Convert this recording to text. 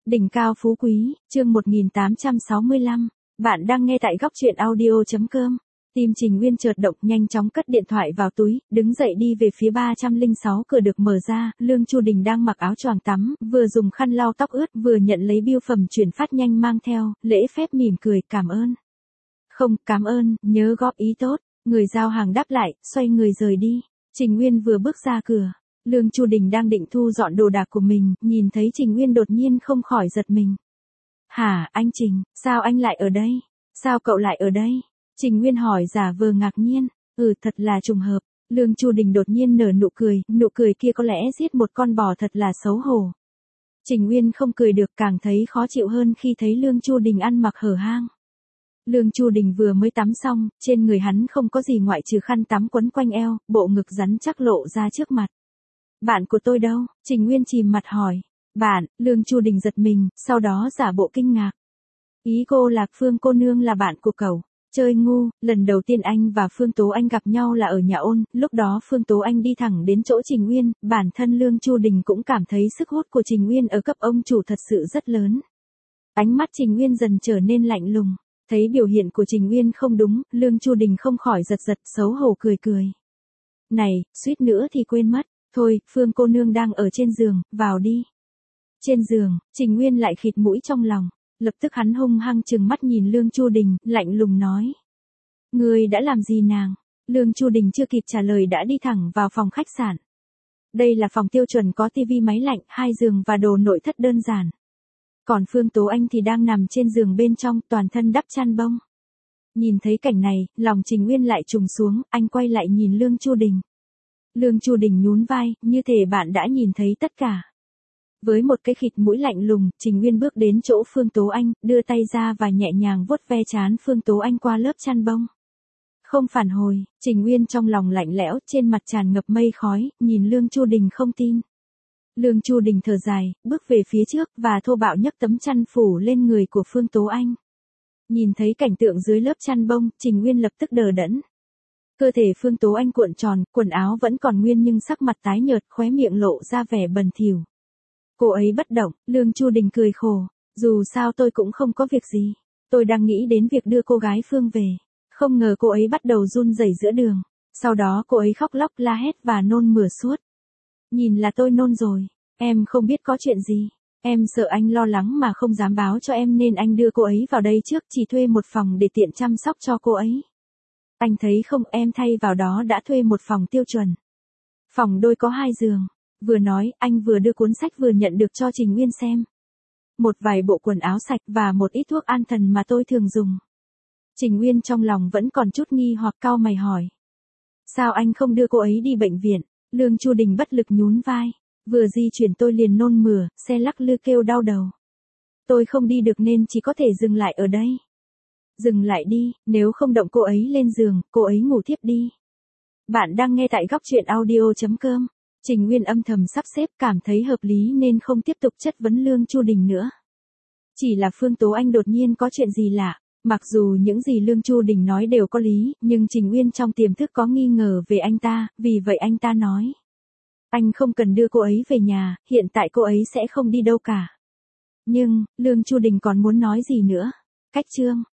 Đỉnh cao phú quý, chương 1865. Bạn đang nghe tại góc truyện audio.com. Tim Trình Nguyên chợt động, nhanh chóng cất điện thoại vào túi, đứng dậy đi về phía 306 cửa được mở ra. Lương Chu Đình đang mặc áo choàng tắm, vừa dùng khăn lau tóc ướt, vừa nhận lấy bưu phẩm chuyển phát nhanh mang theo, lễ phép mỉm cười, cảm ơn. Không, cảm ơn, nhớ góp ý tốt. Người giao hàng đáp lại, xoay người rời đi. Trình Nguyên vừa bước ra cửa. Lương Chu Đình đang định thu dọn đồ đạc của mình, nhìn thấy Trình Nguyên đột nhiên không khỏi giật mình. Hả, anh Trình, sao anh lại ở đây? Sao cậu lại ở đây? Trình Nguyên hỏi giả vờ ngạc nhiên. Thật là trùng hợp. Lương Chu Đình đột nhiên nở nụ cười kia có lẽ giết một con bò, thật là xấu hổ. Trình Nguyên không cười được, càng thấy khó chịu hơn khi thấy Lương Chu Đình ăn mặc hở hang. Lương Chu Đình vừa mới tắm xong, trên người hắn không có gì ngoại trừ khăn tắm quấn quanh eo, bộ ngực rắn chắc lộ ra trước mặt. Bạn của tôi đâu? Trình Nguyên chìm mặt hỏi. Bạn? Lương Chu Đình giật mình, sau đó giả bộ kinh ngạc. Ý cô là Phương cô nương là bạn của cậu. Chơi ngu, lần đầu tiên anh và Phương Tố Anh gặp nhau là ở nhà ôn, lúc đó Phương Tố Anh đi thẳng đến chỗ Trình Nguyên, bản thân Lương Chu Đình cũng cảm thấy sức hút của Trình Nguyên ở cấp ông chủ thật sự rất lớn. Ánh mắt Trình Nguyên dần trở nên lạnh lùng, thấy biểu hiện của Trình Nguyên không đúng, Lương Chu Đình không khỏi giật xấu hổ cười. Này, suýt nữa thì quên mất. Thôi, Phương cô nương đang ở trên giường, vào đi. Trên giường, Trình Nguyên lại khịt mũi trong lòng. Lập tức hắn hung hăng trừng mắt nhìn Lương Chu Đình, lạnh lùng nói. Ngươi đã làm gì nàng? Lương Chu Đình chưa kịp trả lời đã đi thẳng vào phòng khách sạn. Đây là phòng tiêu chuẩn có tivi, máy lạnh, 2 giường và đồ nội thất đơn giản. Còn Phương Tố Anh thì đang nằm trên giường bên trong, toàn thân đắp chăn bông. Nhìn thấy cảnh này, lòng Trình Nguyên lại trùng xuống, anh quay lại nhìn Lương Chu Đình. Lương Chu Đình nhún vai, như thể bạn đã nhìn thấy tất cả. Với một cái khịt mũi lạnh lùng, Trình Nguyên bước đến chỗ Phương Tố Anh, đưa tay ra và nhẹ nhàng vuốt ve trán Phương Tố Anh qua lớp chăn bông. Không phản hồi, Trình Nguyên trong lòng lạnh lẽo, trên mặt tràn ngập mây khói, nhìn Lương Chu Đình không tin. Lương Chu Đình thở dài, bước về phía trước và thô bạo nhấc tấm chăn phủ lên người của Phương Tố Anh. Nhìn thấy cảnh tượng dưới lớp chăn bông, Trình Nguyên lập tức đờ đẫn. Cơ thể Phương Tố Anh cuộn tròn, quần áo vẫn còn nguyên nhưng sắc mặt tái nhợt, khóe miệng lộ ra vẻ bần thỉu. Cô ấy bất động, Lương Chu Đình cười khổ. Dù sao tôi cũng không có việc gì. Tôi đang nghĩ đến việc đưa cô gái Phương về. Không ngờ cô ấy bắt đầu run rẩy giữa đường. Sau đó cô ấy khóc lóc la hét và nôn mửa suốt. Nhìn là tôi nôn rồi. Em không biết có chuyện gì. Em sợ anh lo lắng mà không dám báo cho em nên anh đưa cô ấy vào đây trước, chỉ thuê một phòng để tiện chăm sóc cho cô ấy. Anh thấy không, em thay vào đó đã thuê một phòng tiêu chuẩn. Phòng đôi có 2 giường. Vừa nói, anh vừa đưa cuốn sách vừa nhận được cho Trình Nguyên xem. Một vài bộ quần áo sạch và một ít thuốc an thần mà tôi thường dùng. Trình Nguyên trong lòng vẫn còn chút nghi hoặc, cau mày hỏi. Sao anh không đưa cô ấy đi bệnh viện? Lương Chu Đình bất lực nhún vai. Vừa di chuyển tôi liền nôn mửa, xe lắc lư kêu đau đầu. Tôi không đi được nên chỉ có thể dừng lại ở đây. Dừng lại đi, nếu không động cô ấy lên giường, cô ấy ngủ thiếp đi. Bạn đang nghe tại góc truyện audio.com. Trình Nguyên âm thầm sắp xếp, cảm thấy hợp lý nên không tiếp tục chất vấn Lương Chu Đình nữa. Chỉ là Phương Tố Anh đột nhiên có chuyện gì lạ. Mặc dù những gì Lương Chu Đình nói đều có lý, nhưng Trình Nguyên trong tiềm thức có nghi ngờ về anh ta, vì vậy anh ta nói. Anh không cần đưa cô ấy về nhà, hiện tại cô ấy sẽ không đi đâu cả. Nhưng, Lương Chu Đình còn muốn nói gì nữa. Cách chương.